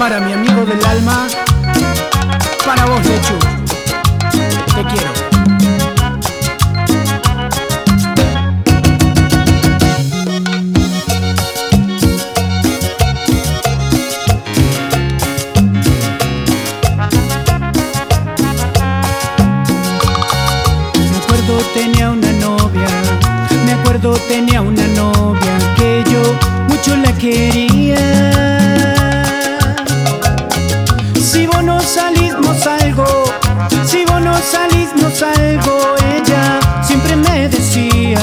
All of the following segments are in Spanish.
Para mi amigo del alma, para vos, Lechu, te quiero. Tenía una novia que yo mucho la quería. Si vos no salís, no salgo. Si vos no salís, no salgo. Ella siempre me decía.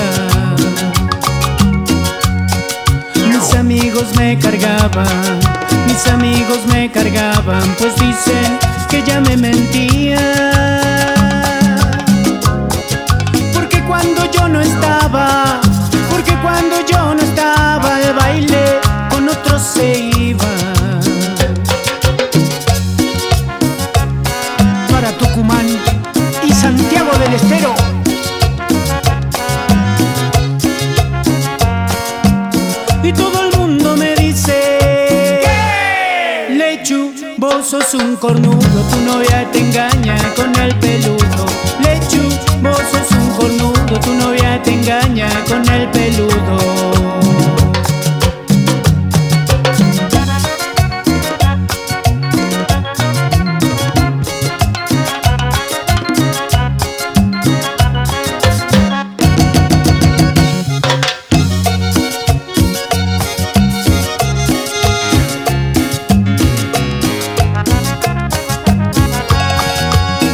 Mis amigos me cargaban, mis amigos me cargaban, pues dicen que ella me mentía. Porque cuando yo no estaba, el baile con otros se iba. Para Tucumán y Santiago del Estero. Y todo el mundo me dice: ¿qué? Lechu, vos sos un cornudo, tu novia te engaña con el peludo. Lechu, vos sos un cornudo, tu novia te engaña con el peludo.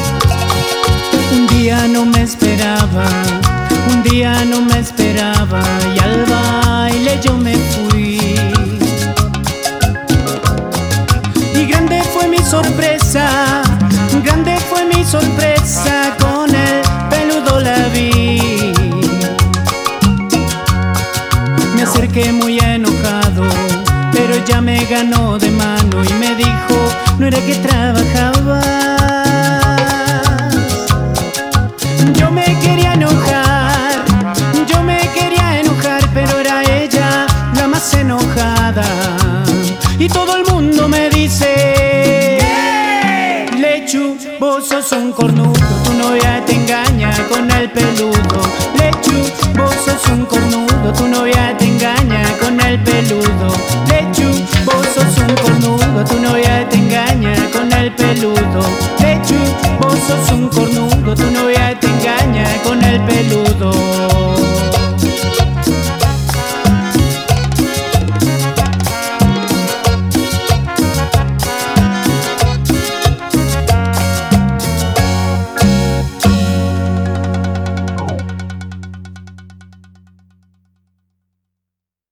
Un día no me esperaba